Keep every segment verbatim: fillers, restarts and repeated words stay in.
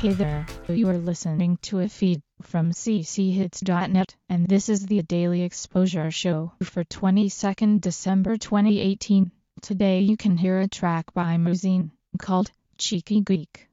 Hey there, you are listening to a feed from c c hits dot net, and this is the Daily Exposure Show for twenty-second December twenty eighteen. Today you can hear a track by Muzine called Cheeky Geek.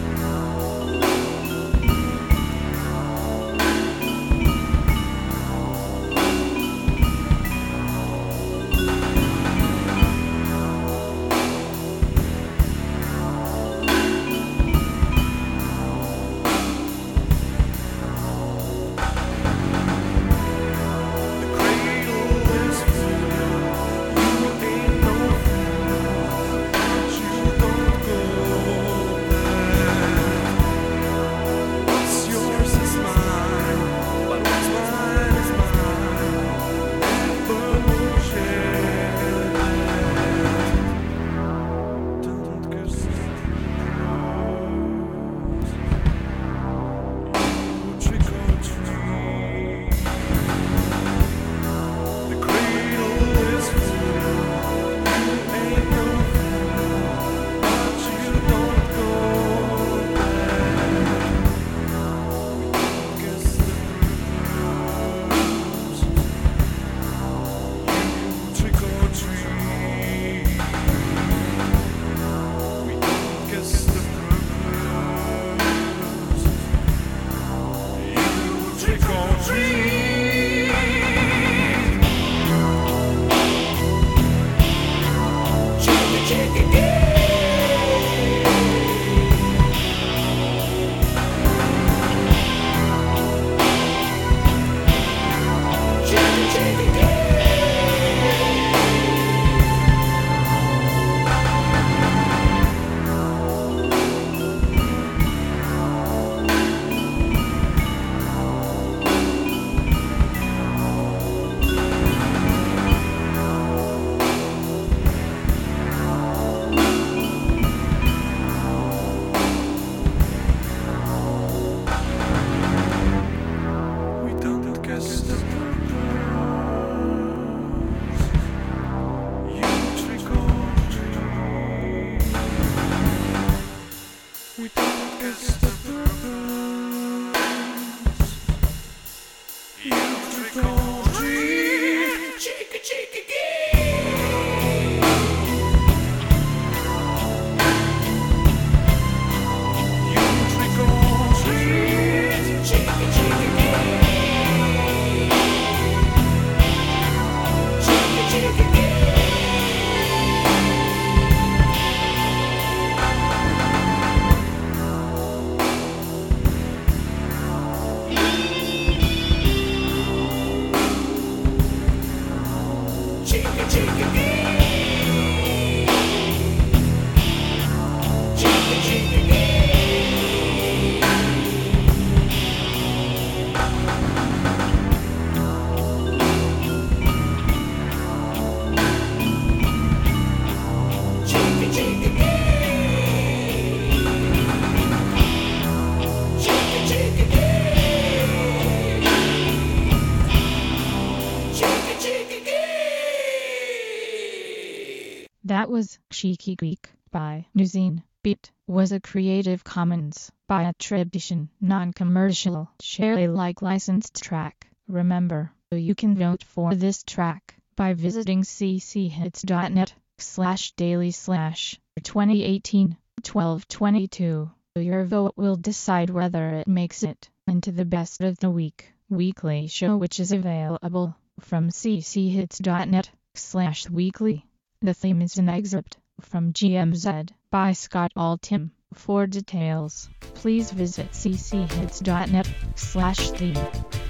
That was Cheeky Geek by Muzine. Beat was a Creative Commons by attribution, non-commercial, share Alike licensed track. Remember, you can vote for this track by visiting c c hits dot net slash daily slash twenty eighteen twelve twenty-two. Your vote will decide whether it makes it into the best of the week weekly show, which is available from c c hits dot net slash weekly. The theme is an excerpt from G M Z by Scott Altham. For details, please visit c c hits dot net slash theme.